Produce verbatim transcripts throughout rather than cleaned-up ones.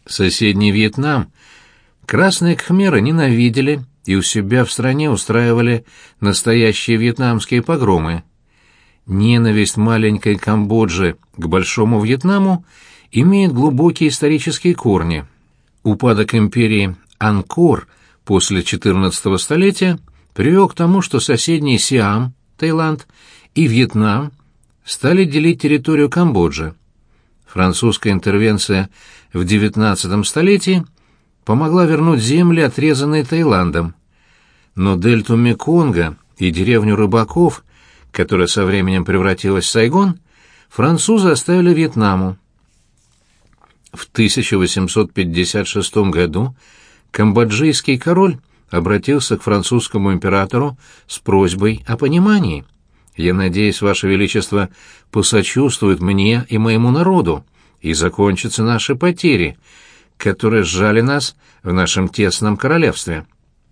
Соседний Вьетнам красные кхмеры ненавидели и у себя в стране устраивали настоящие вьетнамские погромы. Ненависть маленькой Камбоджи к Большому Вьетнаму имеет глубокие исторические корни. Упадок империи Анкор после четырнадцатого столетия привел к тому, что соседние Сиам, Таиланд, и Вьетнам стали делить территорию Камбоджи. Французская интервенция в девятнадцатом столетии помогла вернуть земли, отрезанные Таиландом. Но дельту Меконга и деревню рыбаков, которая со временем превратилась в Сайгон, французы оставили Вьетнаму. В тысяча восемьсот пятьдесят шестом году камбоджийский король обратился к французскому императору с просьбой о понимании. «Я надеюсь, Ваше Величество посочувствует мне и моему народу, и закончатся наши потери, которые сжали нас в нашем тесном королевстве».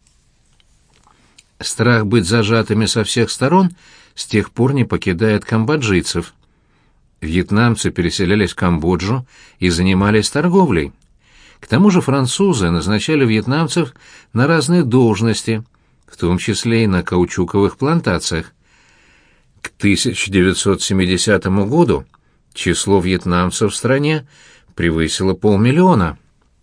Страх быть зажатыми со всех сторон с тех пор не покидает камбоджийцев. Вьетнамцы переселялись в Камбоджу и занимались торговлей. К тому же французы назначали вьетнамцев на разные должности, в том числе и на каучуковых плантациях. К тысяча девятьсот семидесятому году число вьетнамцев в стране превысило полмиллиона.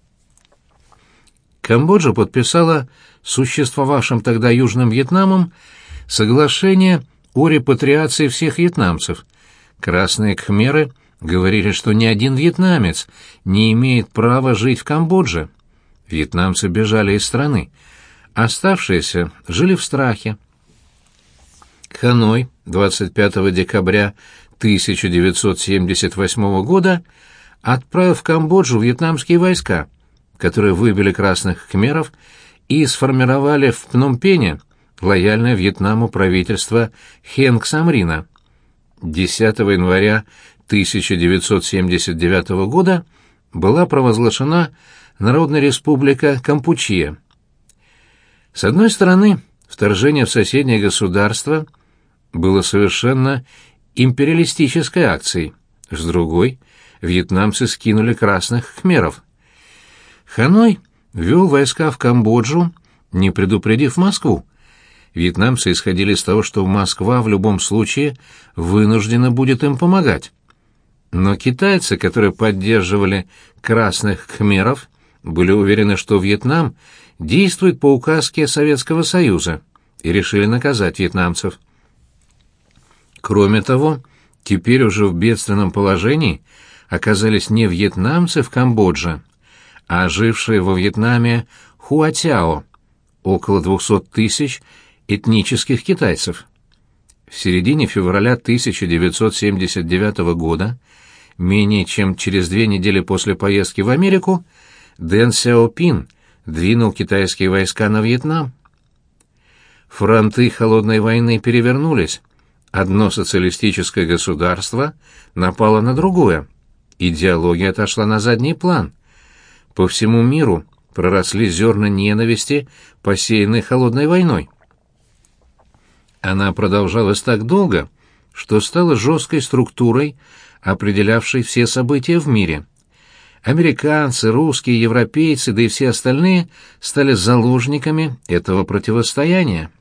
Камбоджа подписала с существовавшим тогда Южным Вьетнамом соглашение о репатриации всех вьетнамцев. Красные кхмеры говорили, что ни один вьетнамец не имеет права жить в Камбодже. Вьетнамцы бежали из страны. Оставшиеся жили в страхе. Ханой двадцать пятого декабря тысяча девятьсот семьдесят восьмого года отправил в Камбоджу вьетнамские войска, которые выбили красных кхмеров и сформировали в Пномпене лояльное Вьетнаму правительство Хен Ксамрина. десятого января тысяча девятьсот семьдесят девятого года была провозглашена Народная республика Кампучия. С одной стороны, вторжение в соседнее государство было совершенно империалистической акцией, с другой вьетнамцы скинули красных кхмеров. Ханой ввел войска в Камбоджу, не предупредив Москву. Вьетнамцы исходили из того, что Москва в любом случае вынуждена будет им помогать. Но китайцы, которые поддерживали красных кхмеров, были уверены, что Вьетнам действует по указке Советского Союза, и решили наказать вьетнамцев. Кроме того, теперь уже в бедственном положении оказались не вьетнамцы в Камбодже, а жившие во Вьетнаме хуатяо, около двухсот тысяч этнических китайцев. В середине февраля тысяча девятьсот семьдесят девятого года, менее чем через две недели после поездки в Америку, Дэн Сяопин двинул китайские войска на Вьетнам. Фронты холодной войны перевернулись. Одно социалистическое государство напало на другое. Идеология отошла на задний план. По всему миру проросли зерна ненависти, посеянные холодной войной. Она продолжалась так долго, что стала жесткой структурой, определявшей все события в мире. Американцы, русские, европейцы, да и все остальные стали заложниками этого противостояния.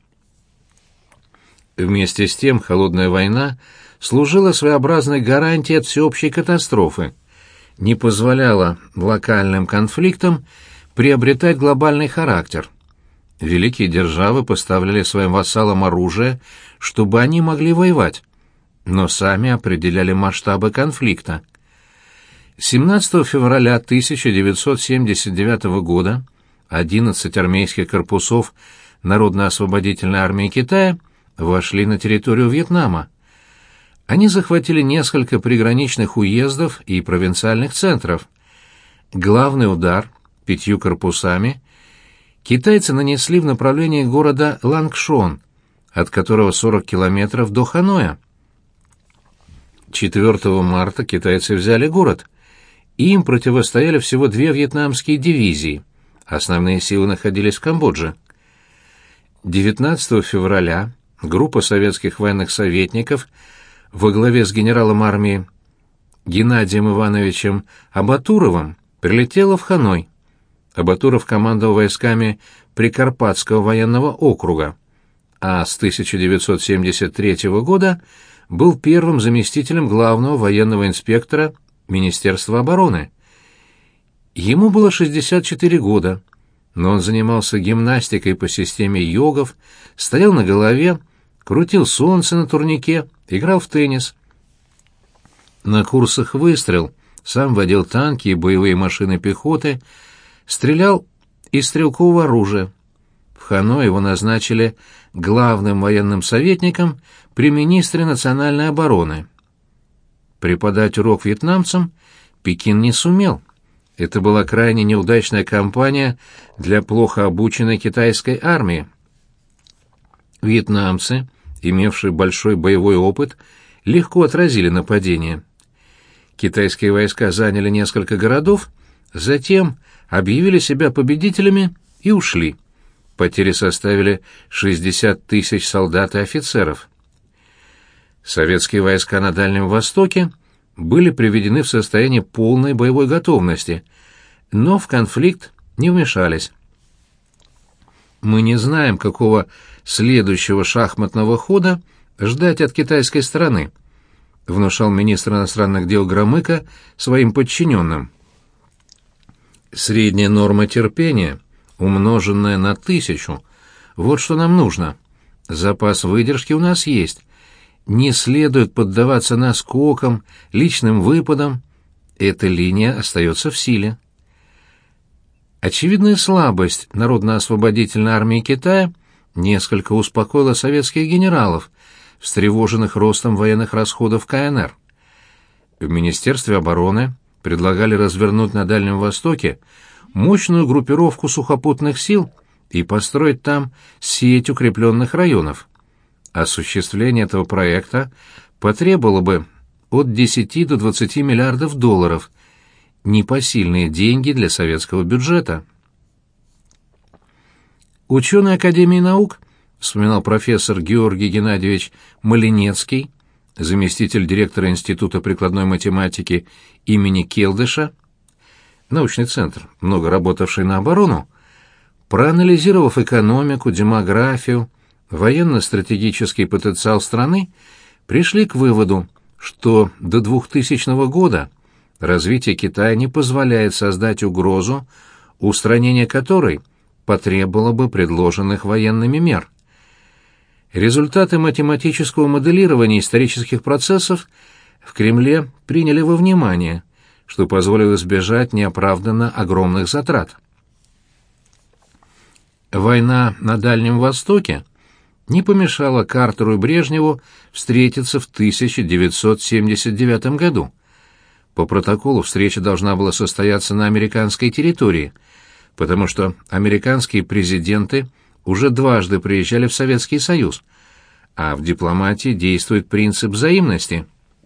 Вместе с тем холодная война служила своеобразной гарантией от всеобщей катастрофы, не позволяла локальным конфликтам приобретать глобальный характер. Великие державы поставляли своим вассалам оружие, чтобы они могли воевать, но сами определяли масштабы конфликта. семнадцатого февраля тысяча девятьсот семьдесят девятого года одиннадцать армейских корпусов Народно-освободительной армии Китая вошли на территорию Вьетнама. Они захватили несколько приграничных уездов и провинциальных центров. Главный удар пятью корпусами китайцы нанесли в направлении города Лангшон, от которого сорок километров до Ханоя. четвёртого марта китайцы взяли город. Им противостояли всего две вьетнамские дивизии. Основные силы находились в Камбодже. девятнадцатого февраля группа советских военных советников во главе с генералом армии Геннадием Ивановичем Абатуровым прилетела в Ханой. Абатуров командовал войсками Прикарпатского военного округа, а с тысяча девятьсот семьдесят третьего года был первым заместителем главного военного инспектора Министерства обороны. Ему было шестьдесят четыре года, но он занимался гимнастикой по системе йогов, стоял на голове, крутил солнце на турнике, играл в теннис. На курсах выстрел сам водил танки и боевые машины пехоты, стрелял из стрелкового оружия. В Ханой его назначили главным военным советником при министре национальной обороны. Преподать урок вьетнамцам Пекин не сумел. Это была крайне неудачная кампания для плохо обученной китайской армии. Вьетнамцы, имевшие большой боевой опыт, легко отразили нападение. Китайские войска заняли несколько городов, затем объявили себя победителями и ушли. Потери составили шестьдесят тысяч солдат и офицеров. Советские войска на Дальнем Востоке были приведены в состояние полной боевой готовности, но в конфликт не вмешались. Мы не знаем, какого следующего шахматного хода ждать от китайской стороны, внушал министр иностранных дел Громыко своим подчиненным. Средняя норма терпения, умноженная на тысячу, вот что нам нужно. Запас выдержки у нас есть. Не следует поддаваться наскокам, личным выпадам. Эта линия остается в силе. Очевидная слабость Народно-освободительной армии Китая несколько успокоила советских генералов, встревоженных ростом военных расходов ка эн эр. В Министерстве обороны предлагали развернуть на Дальнем Востоке мощную группировку сухопутных сил и построить там сеть укрепленных районов. Осуществление этого проекта потребовало бы от десяти до двадцати миллиардов долларов, непосильные деньги для советского бюджета. Ученый Академии наук, вспоминал профессор Георгий Геннадьевич Малинецкий, заместитель директора Института прикладной математики имени Келдыша, научный центр, много работавший на оборону, проанализировав экономику, демографию, военно-стратегический потенциал страны, пришли к выводу, что до двухтысячного года развитие Китая не позволяет создать угрозу, устранение которой потребовало бы предложенных военными мер. Результаты математического моделирования исторических процессов в Кремле приняли во внимание, что позволило избежать неоправданно огромных затрат. Война на Дальнем Востоке не помешала Картеру и Брежневу встретиться в тысяча девятьсот семьдесят девятом году. По протоколу встреча должна была состояться на американской территории, потому что американские президенты уже дважды приезжали в Советский Союз, а в дипломатии действует принцип взаимности.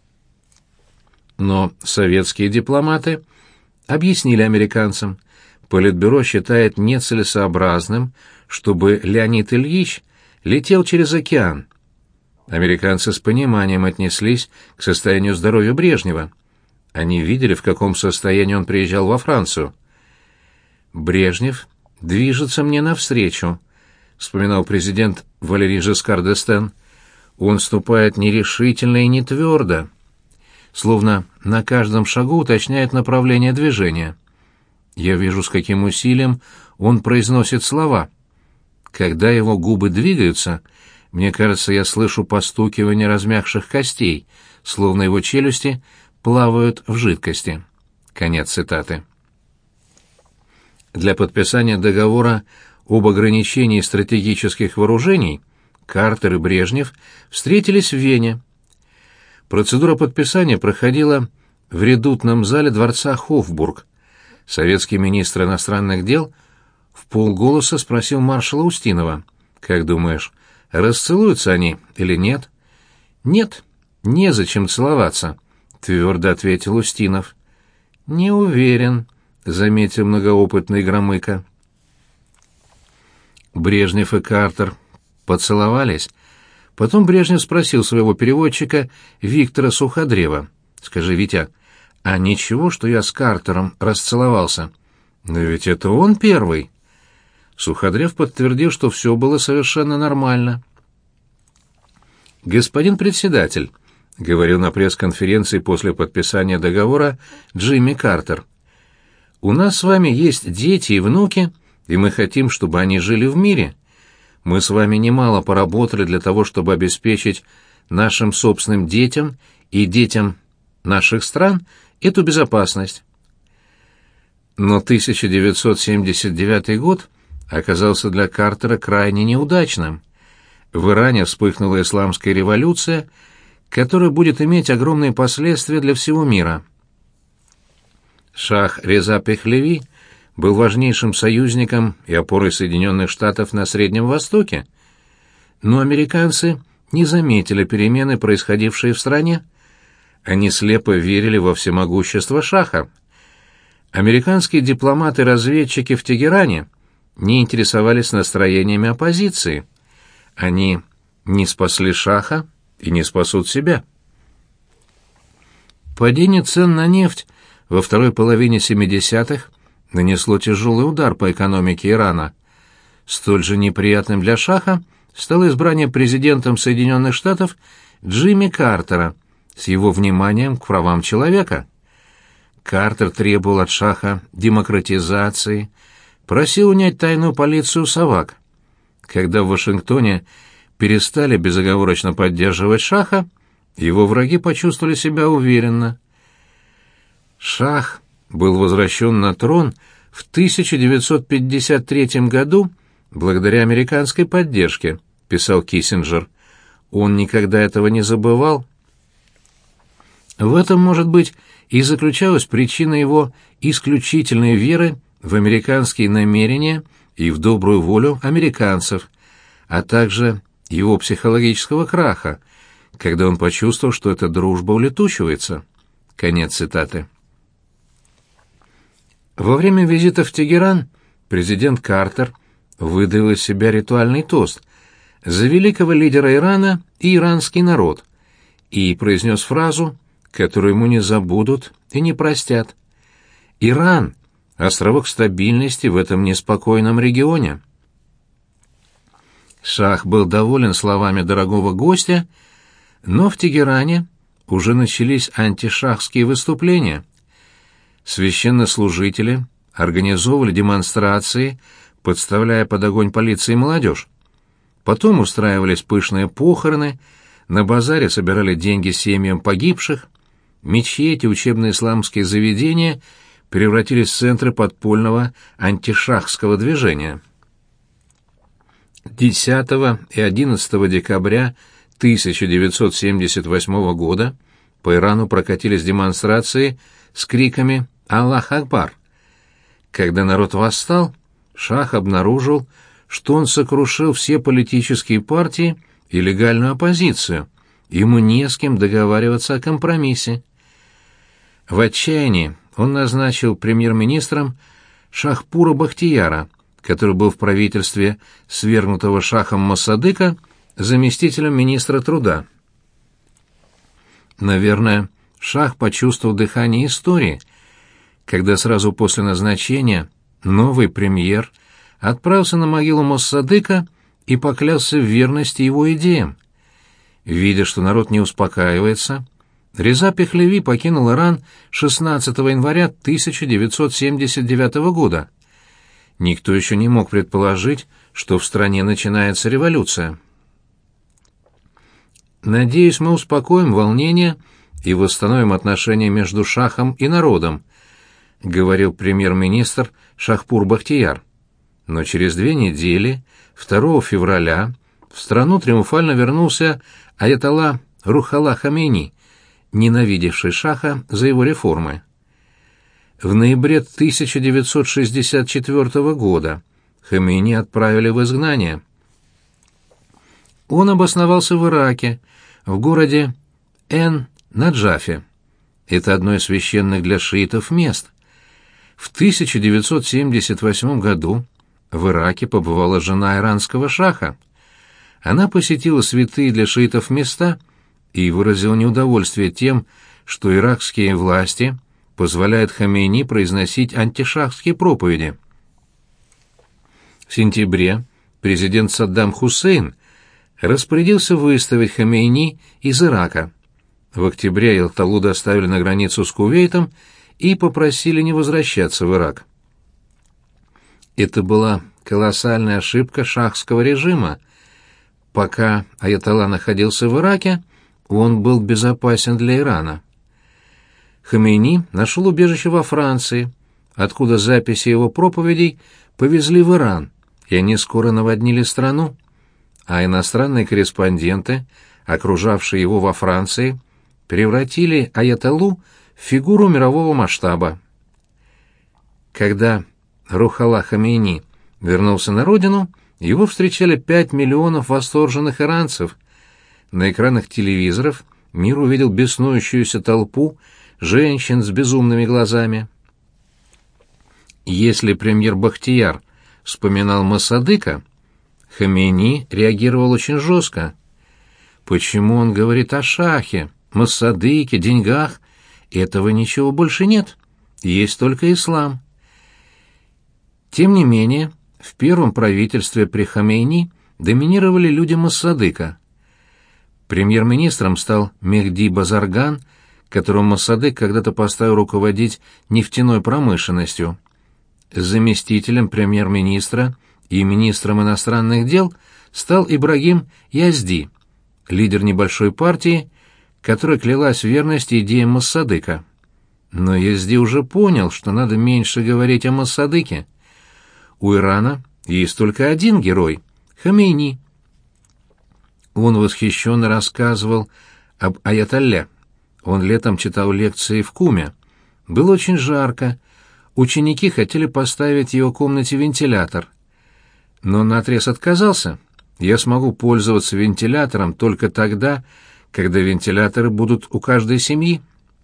Но советские дипломаты объяснили американцам, Политбюро считает нецелесообразным, чтобы Леонид Ильич летел через океан. Американцы с пониманием отнеслись к состоянию здоровья Брежнева. Они видели, в каком состоянии он приезжал во Францию. «Брежнев движется мне навстречу», — вспоминал президент Валерий Жескар д'Эстен. «Он ступает нерешительно и не твердо, словно на каждом шагу уточняет направление движения. Я вижу, с каким усилием он произносит слова. Когда его губы двигаются, мне кажется, я слышу постукивание размягших костей, словно его челюсти плавают в жидкости». Конец цитаты. Для подписания договора об ограничении стратегических вооружений Картер и Брежнев встретились в Вене. Процедура подписания проходила в редутном зале дворца Хофбург. Советский министр иностранных дел вполголоса спросил маршала Устинова: «Как думаешь, расцелуются они или нет?» «Нет, незачем целоваться», — твердо ответил Устинов. «Не уверен», — заметил многоопытный Громыко. Брежнев и Картер поцеловались. Потом Брежнев спросил своего переводчика Виктора Суходрева: «Скажи, Витя, А ничего, что я с Картером расцеловался. Но ведь это он первый. Суходрев подтвердил, что все было совершенно нормально. «Господин председатель», — говорил на пресс-конференции после подписания договора Джимми Картер, — «у нас с вами есть дети и внуки, и мы хотим, чтобы они жили в мире. Мы с вами немало поработали для того, чтобы обеспечить нашим собственным детям и детям наших стран эту безопасность». Но тысяча девятьсот семьдесят девятый год оказался для Картера крайне неудачным. В Иране вспыхнула исламская революция, которая будет иметь огромные последствия для всего мира. Шах Реза Пехлеви был важнейшим союзником и опорой Соединенных Штатов на Среднем Востоке, но американцы не заметили перемены, происходившие в стране. Они слепо верили во всемогущество Шаха. Американские дипломаты и разведчики в Тегеране не интересовались настроениями оппозиции. Они не спасли Шаха и не спасут себя. Падение цен на нефть во второй половине семидесятых нанесло тяжелый удар по экономике Ирана. Столь же неприятным для Шаха стало избрание президентом Соединенных Штатов Джимми Картера с его вниманием к правам человека. Картер требовал от Шаха демократизации, просил унять тайную полицию САВАК. Когда в Вашингтоне перестали безоговорочно поддерживать Шаха, его враги почувствовали себя уверенно. Шах был возвращен на трон в тысяча девятьсот пятьдесят третьем году благодаря американской поддержке, писал Киссинджер. Он никогда этого не забывал. В этом, может быть, и заключалась причина его исключительной веры в американские намерения и в добрую волю американцев, а также его психологического краха, когда он почувствовал, что эта дружба улетучивается. Конец цитаты. Во время визита в Тегеран президент Картер выдавил из себя ритуальный тост за великого лидера Ирана и иранский народ и произнес фразу, которую ему не забудут и не простят. «Иран — островок стабильности в этом неспокойном регионе». Шах был доволен словами дорогого гостя, но в Тегеране уже начались антишахские выступления. Священнослужители организовывали демонстрации, подставляя под огонь полиции молодежь. Потом устраивались пышные похороны, на базаре собирали деньги семьям погибших, мечети, учебные исламские заведения превратились в центры подпольного антишахского движения. десятого и одиннадцатого декабря тысяча девятьсот семьдесят восьмого года по Ирану прокатились демонстрации с криками «Аллах Акбар». Когда народ восстал, Шах обнаружил, что он сокрушил все политические партии и легальную оппозицию. Ему не с кем договариваться о компромиссе. В отчаянии он назначил премьер-министром Шахпура Бахтияра, который был в правительстве свергнутого Шахом Моссадыка заместителем министра труда. Наверное, Шах почувствовал дыхание истории, когда сразу после назначения новый премьер отправился на могилу Моссадыка и поклялся в верности его идеям. Видя, что народ не успокаивается, Реза Пехлеви покинул Иран шестнадцатого января тысяча девятьсот семьдесят девятого года. Никто еще не мог предположить, что в стране начинается революция. «Надеюсь, мы успокоим волнение и восстановим отношения между Шахом и народом», — говорил премьер-министр Шахпур Бахтияр. Но через две недели, второго февраля, в страну триумфально вернулся аятолла Рухалла Хомейни, ненавидевший Шаха за его реформы. В ноябре тысяча девятьсот шестьдесят четвёртого года Хомейни отправили в изгнание. Он обосновался в Ираке, в городе Эн-Наджафе. Это одно из священных для шиитов мест. В тысяча девятьсот семьдесят восьмом году в Ираке побывала жена иранского шаха. Она посетила святые для шиитов места и выразила неудовольствие тем, что иракские власти позволяет Хамейни произносить антишахские проповеди. В сентябре президент Саддам Хусейн распорядился выставить Хамейни из Ирака. В октябре Аятоллу доставили на границу с Кувейтом и попросили не возвращаться в Ирак. Это была колоссальная ошибка шахского режима. Пока Аятолла находился в Ираке, он был безопасен для Ирана. Хамейни нашел убежище во Франции, откуда записи его проповедей повезли в Иран, и они скоро наводнили страну. А иностранные корреспонденты, окружавшие его во Франции, превратили Аятоллу в фигуру мирового масштаба. Когда Рухалла Хамейни вернулся на родину, его встречали пять миллионов восторженных иранцев. На экранах телевизоров мир увидел беснующуюся толпу женщин с безумными глазами. Если премьер Бахтияр вспоминал Моссадыка, Хамейни реагировал очень жестко. Почему он говорит о шахе, Моссадыке, деньгах? Этого ничего больше нет. Есть только ислам. Тем не менее, в первом правительстве при Хамейни доминировали люди Моссадыка. Премьер-министром стал Мехди Базарган, которого Моссадык когда-то поставил руководить нефтяной промышленностью. Заместителем премьер-министра и министром иностранных дел стал Ибрагим Язди, лидер небольшой партии, которая клялась в верности идеям Моссадыка. Но Язди уже понял, что надо меньше говорить о Моссадыке. У Ирана есть только один герой — Хамейни. Он восхищенно рассказывал об Аятолле. Он летом читал лекции в Куме. Было очень жарко. Ученики хотели поставить в его комнате вентилятор. Но он наотрез отказался. Я смогу пользоваться вентилятором только тогда, когда вентиляторы будут у каждой семьи.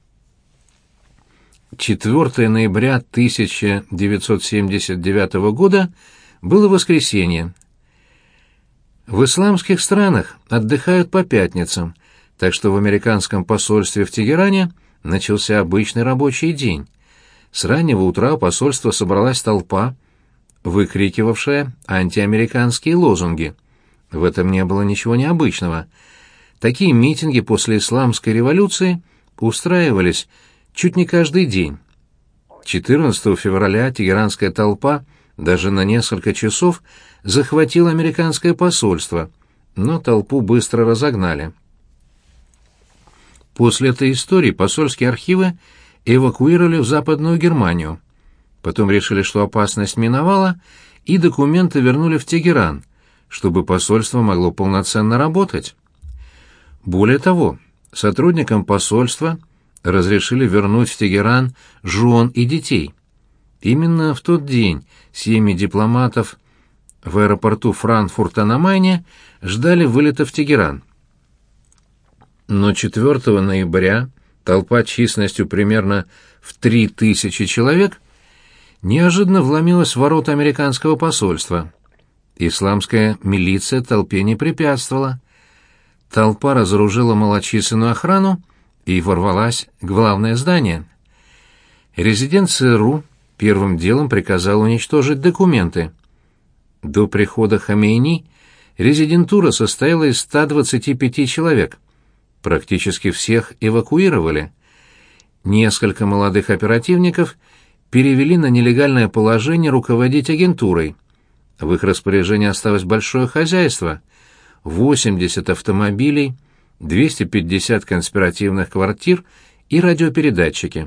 четвёртого ноября тысяча девятьсот семьдесят девятого года было воскресенье. В исламских странах отдыхают по пятницам, так что в американском посольстве в Тегеране начался обычный рабочий день. С раннего утра у посольства собралась толпа, выкрикивавшая антиамериканские лозунги. В этом не было ничего необычного. Такие митинги после исламской революции устраивались чуть не каждый день. четырнадцатого февраля тегеранская толпа даже на несколько часов захватила американское посольство, но толпу быстро разогнали. После этой истории посольские архивы эвакуировали в Западную Германию. Потом решили, что опасность миновала, и документы вернули в Тегеран, чтобы посольство могло полноценно работать. Более того, сотрудникам посольства разрешили вернуть в Тегеран жен и детей. Именно в тот день семьи дипломатов в аэропорту Франкфурта на Майне ждали вылета в Тегеран. Но четвёртого ноября толпа численностью примерно в три тысячи человек неожиданно вломилась в ворота американского посольства. Исламская милиция толпе не препятствовала. Толпа разоружила малочисленную охрану и ворвалась в главное здание. Резидент ЦРУ первым делом приказал уничтожить документы. До прихода Хамейни резидентура состояла из ста двадцати пяти человек. Практически всех эвакуировали. Несколько молодых оперативников перевели на нелегальное положение руководить агентурой. В их распоряжении осталось большое хозяйство — восемьдесят автомобилей, двести пятьдесят конспиративных квартир и радиопередатчики.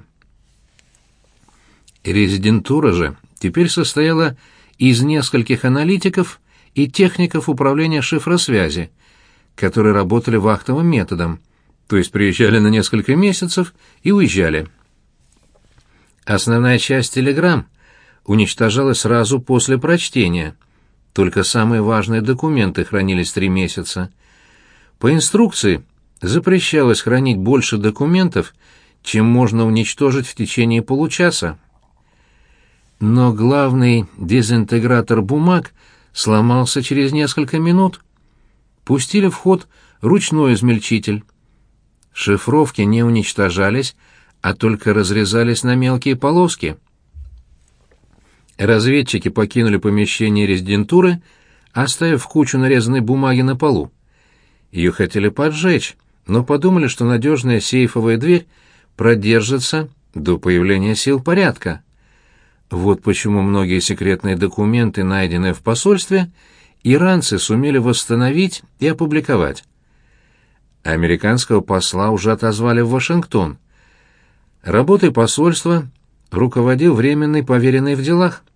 Резидентура же теперь состояла из нескольких аналитиков и техников управления шифросвязи, которые работали вахтовым методом, то есть приезжали на несколько месяцев и уезжали. Основная часть телеграмм уничтожалась сразу после прочтения, только самые важные документы хранились три месяца. По инструкции запрещалось хранить больше документов, чем можно уничтожить в течение получаса. Но главный дезинтегратор бумаг сломался через несколько минут. Пустили в ход ручной измельчитель. Шифровки не уничтожались, а только разрезались на мелкие полоски. Разведчики покинули помещение резидентуры, оставив кучу нарезанной бумаги на полу. Ее хотели поджечь, но подумали, что надежная сейфовая дверь продержится до появления сил порядка. Вот почему многие секретные документы, найденные в посольстве, иранцы сумели восстановить и опубликовать. Американского посла уже отозвали в Вашингтон. Работой посольства руководил временный поверенный в делах.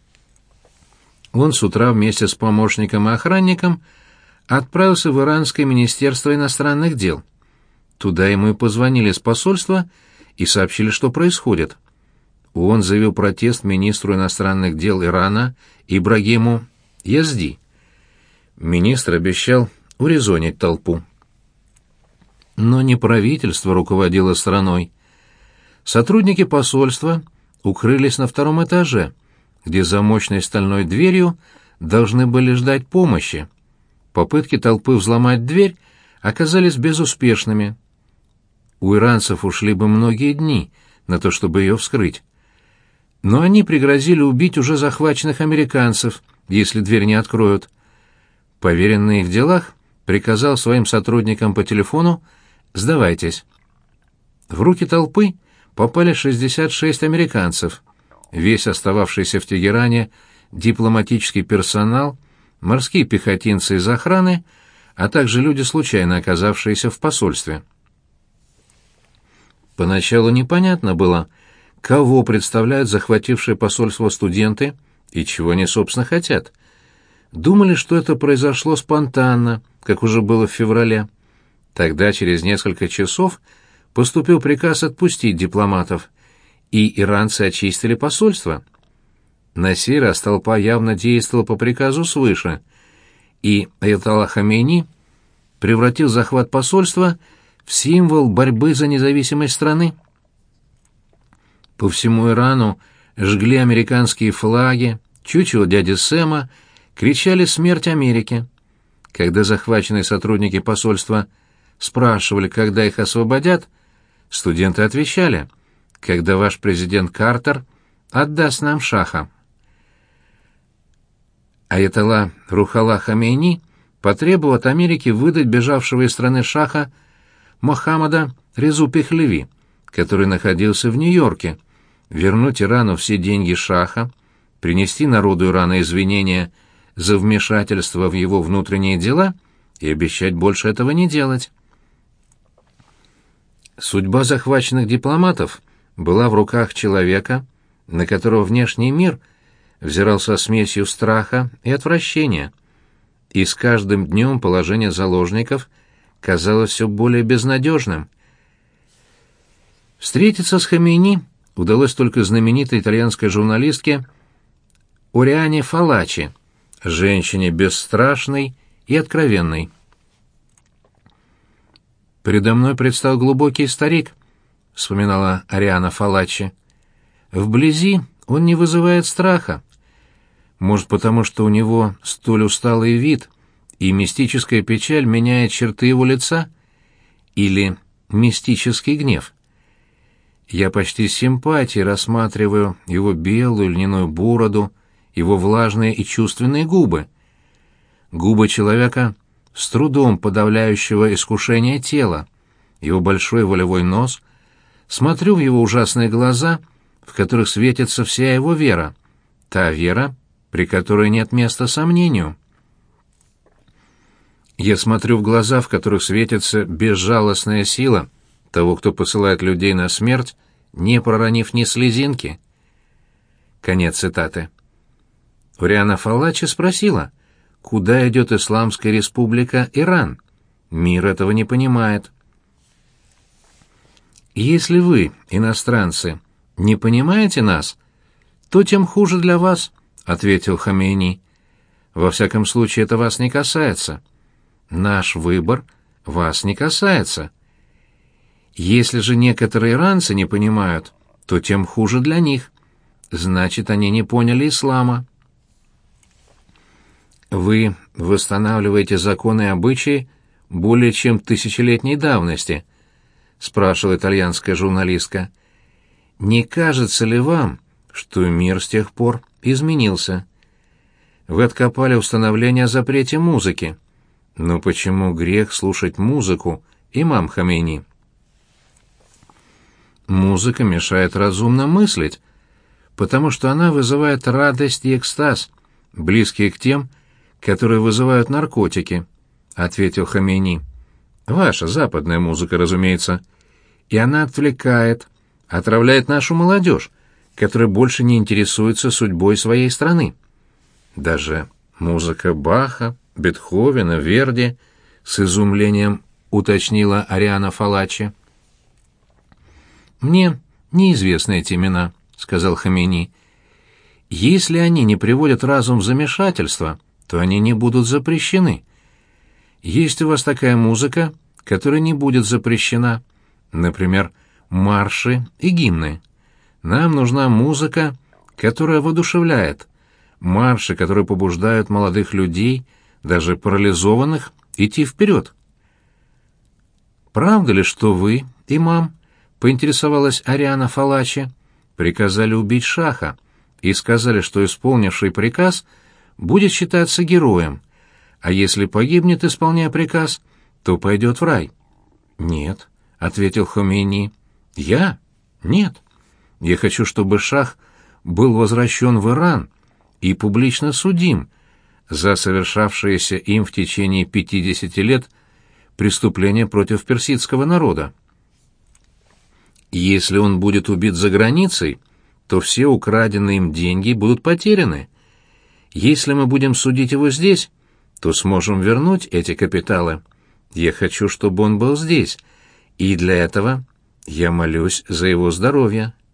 Он с утра вместе с помощником и охранником отправился в Иранское министерство иностранных дел. Туда ему и позвонили с посольства и сообщили, что происходит. Он заявил протест министру иностранных дел Ирана Ибрагиму Язди. Министр обещал урезонить толпу. Но не правительство руководило страной. Сотрудники посольства укрылись на втором этаже, где за мощной стальной дверью должны были ждать помощи. Попытки толпы взломать дверь оказались безуспешными. У иранцев ушли бы многие дни на то, чтобы ее вскрыть. Но они пригрозили убить уже захваченных американцев, если дверь не откроют. Поверенный в делах приказал своим сотрудникам по телефону: «Сдавайтесь». В руки толпы попали шестьдесят шесть американцев, весь остававшийся в Тегеране дипломатический персонал, морские пехотинцы из охраны, а также люди, случайно оказавшиеся в посольстве. Поначалу непонятно было, кого представляют захватившие посольство студенты и чего они, собственно, хотят. Думали, что это произошло спонтанно, как уже было в феврале. Тогда, через несколько часов, поступил приказ отпустить дипломатов, и иранцы очистили посольство. На сей раз толпа явно действовала по приказу свыше, и аятолла Хамейни превратил захват посольства в символ борьбы за независимость страны. По всему Ирану жгли американские флаги, чучело дяди Сэма, кричали «Смерть Америке!». Когда захваченные сотрудники посольства спрашивали, когда их освободят, студенты отвечали: «Когда ваш президент Картер отдаст нам шаха». Аятолла Рухалла Хамейни потребовал от Америки выдать бежавшего из страны шаха Мохаммада Резу Пехлеви, который находился в Нью-Йорке, вернуть Ирану все деньги шаха, принести народу Ирана извинения за вмешательство в его внутренние дела и обещать больше этого не делать. Судьба захваченных дипломатов была в руках человека, на которого внешний мир взирал со смесью страха и отвращения, и с каждым днем положение заложников казалось все более безнадежным. Встретиться с Хамейни удалось только знаменитой итальянской журналистке Ориане Фалачи, женщине бесстрашной и откровенной. «Передо мной предстал глубокий старик», — вспоминала Ориана Фалачи. «Вблизи он не вызывает страха. Может, потому что у него столь усталый вид, и мистическая печаль меняет черты его лица? Или мистический гнев? Я почти с симпатией рассматриваю его белую льняную бороду, его влажные и чувственные губы. Губы человека, с трудом подавляющего искушение тела, его большой волевой нос. Смотрю в его ужасные глаза, в которых светится вся его вера, та вера, при которой нет места сомнению. Я смотрю в глаза, в которых светится безжалостная сила того, кто посылает людей на смерть, не проронив ни слезинки». Конец цитаты. Ориана Фалачи спросила, куда идет Исламская республика Иран. Мир этого не понимает. «Если вы, иностранцы, не понимаете нас, то тем хуже для вас», — ответил Хамейни. «Во всяком случае, это вас не касается. Наш выбор вас не касается. Если же некоторые иранцы не понимают, то тем хуже для них. Значит, они не поняли ислама. Вы восстанавливаете законы и обычаи более чем тысячелетней давности», — спрашивала итальянская журналистка. «Не кажется ли вам, что мир с тех пор изменился? Вы откопали установление о запрете музыки. Но почему грех слушать музыку, имам Хомейни?» «Музыка мешает разумно мыслить, потому что она вызывает радость и экстаз, близкие к тем, которые вызывают наркотики», — ответил Хомейни. «Ваша западная музыка, разумеется. И она отвлекает, отравляет нашу молодежь, которая больше не интересуется судьбой своей страны. Даже музыка Баха, Бетховена, Верди», — с изумлением уточнила Ариана Фалачи. «Мне неизвестны эти имена», — сказал Хомейни. «Если они не приводят разум в замешательство, то они не будут запрещены. Есть у вас такая музыка, которая не будет запрещена, например, марши и гимны. Нам нужна музыка, которая воодушевляет, марши, которые побуждают молодых людей, даже парализованных, идти вперед». «Правда ли, что вы, имам, — поинтересовалась Ариана Фалачи, — приказали убить шаха и сказали, что исполнивший приказ будет считаться героем, а если погибнет, исполняя приказ, то пойдет в рай?» «Нет», — ответил Хомейни. «Я? Нет. Я хочу, чтобы шах был возвращен в Иран и публично судим за совершавшееся им в течение пятидесяти лет преступления против персидского народа. Если он будет убит за границей, то все украденные им деньги будут потеряны. Если мы будем судить его здесь, то сможем вернуть эти капиталы. Я хочу, чтобы он был здесь, и для этого я молюсь за его здоровье».